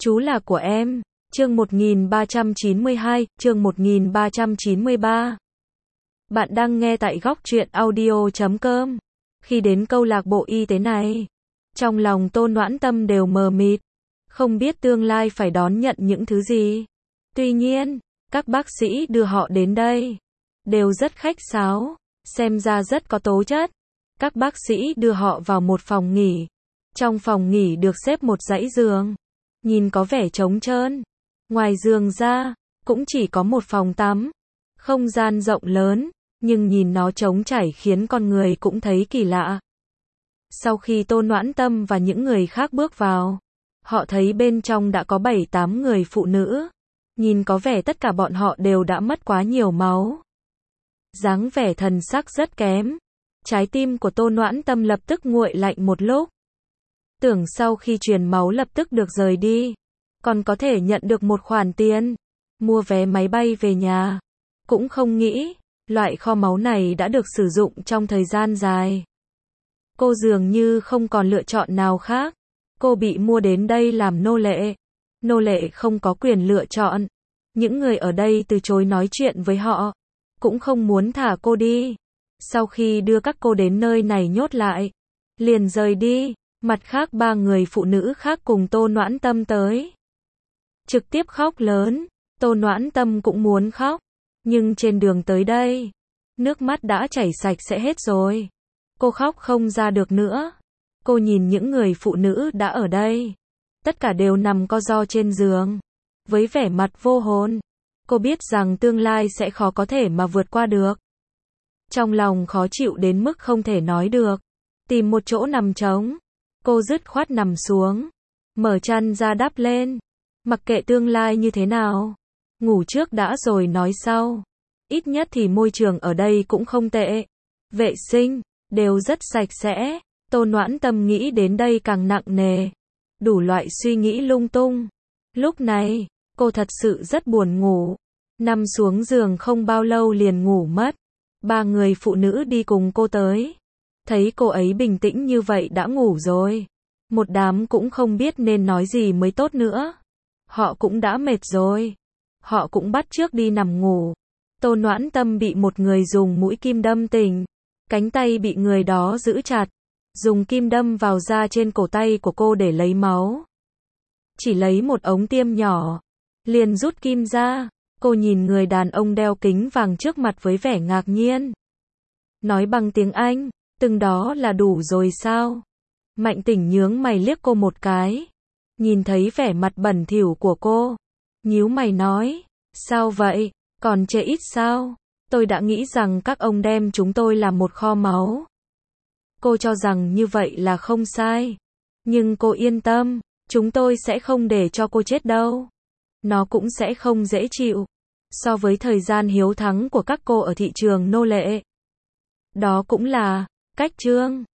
Chú là của em. Chương 1392, chương 1393. Bạn đang nghe tại góc truyện audio.com. Khi đến câu lạc bộ y tế này, trong lòng Tô Noãn Tâm đều mờ mịt, không biết tương lai phải đón nhận những thứ gì. Tuy nhiên, các bác sĩ đưa họ đến đây đều rất khách sáo, xem ra rất có tố chất. Các bác sĩ đưa họ vào một phòng nghỉ. Trong phòng nghỉ được xếp một dãy giường, nhìn có vẻ trống trơn. Ngoài giường ra, cũng chỉ có một phòng tắm. Không gian rộng lớn, nhưng nhìn nó trống trải khiến con người cũng thấy kỳ lạ. Sau khi Tô Noãn Tâm và những người khác bước vào, họ thấy bên trong đã có 7-8 người phụ nữ. Nhìn có vẻ tất cả bọn họ đều đã mất quá nhiều máu. Dáng vẻ thần sắc rất kém. Trái tim của Tô Noãn Tâm lập tức nguội lạnh một lúc. Tưởng sau khi truyền máu lập tức được rời đi, còn có thể nhận được một khoản tiền, mua vé máy bay về nhà. Cũng không nghĩ, loại kho máu này đã được sử dụng trong thời gian dài. Cô dường như không còn lựa chọn nào khác. Cô bị mua đến đây làm nô lệ. Nô lệ không có quyền lựa chọn. Những người ở đây từ chối nói chuyện với họ, cũng không muốn thả cô đi. Sau khi đưa các cô đến nơi này nhốt lại, liền rời đi. Mặt khác 3 người phụ nữ khác cùng Tô Noãn Tâm tới. Trực tiếp khóc lớn. Tô Noãn Tâm cũng muốn khóc. Nhưng trên đường tới đây, nước mắt đã chảy sạch sẽ hết rồi. Cô khóc không ra được nữa. Cô nhìn những người phụ nữ đã ở đây. Tất cả đều nằm co ro trên giường, với vẻ mặt vô hồn. Cô biết rằng tương lai sẽ khó có thể mà vượt qua được. Trong lòng khó chịu đến mức không thể nói được. Tìm một chỗ nằm trống, cô dứt khoát nằm xuống, mở chăn ra đắp lên. Mặc kệ tương lai như thế nào, ngủ trước đã rồi nói sau. Ít nhất thì môi trường ở đây cũng không tệ. Vệ sinh, đều rất sạch sẽ. Tô Noãn Tâm nghĩ đến đây càng nặng nề. Đủ loại suy nghĩ lung tung. Lúc này, cô thật sự rất buồn ngủ. Nằm xuống giường không bao lâu liền ngủ mất. 3 người phụ nữ đi cùng cô tới. Thấy cô ấy bình tĩnh như vậy đã ngủ rồi. Một đám cũng không biết nên nói gì mới tốt nữa. Họ cũng đã mệt rồi. Họ cũng bắt chước đi nằm ngủ. Tô Noãn Tâm bị một người dùng mũi kim đâm tỉnh. Cánh tay bị người đó giữ chặt. Dùng kim đâm vào da trên cổ tay của cô để lấy máu. Chỉ lấy một ống tiêm nhỏ. Liền rút kim ra. Cô nhìn người đàn ông đeo kính vàng trước mặt với vẻ ngạc nhiên. Nói bằng tiếng Anh, từng đó là đủ rồi sao? Mạnh Tỉnh nhướng mày liếc cô một cái. Nhìn thấy vẻ mặt bẩn thỉu của cô, nhíu mày nói, sao vậy, còn chê ít sao? Tôi đã nghĩ rằng các ông đem chúng tôi làm một kho máu. Cô cho rằng như vậy là không sai. Nhưng cô yên tâm, chúng tôi sẽ không để cho cô chết đâu. Nó cũng sẽ không dễ chịu. So với thời gian hiếu thắng của các cô ở thị trường nô lệ. Đó cũng là cách trương.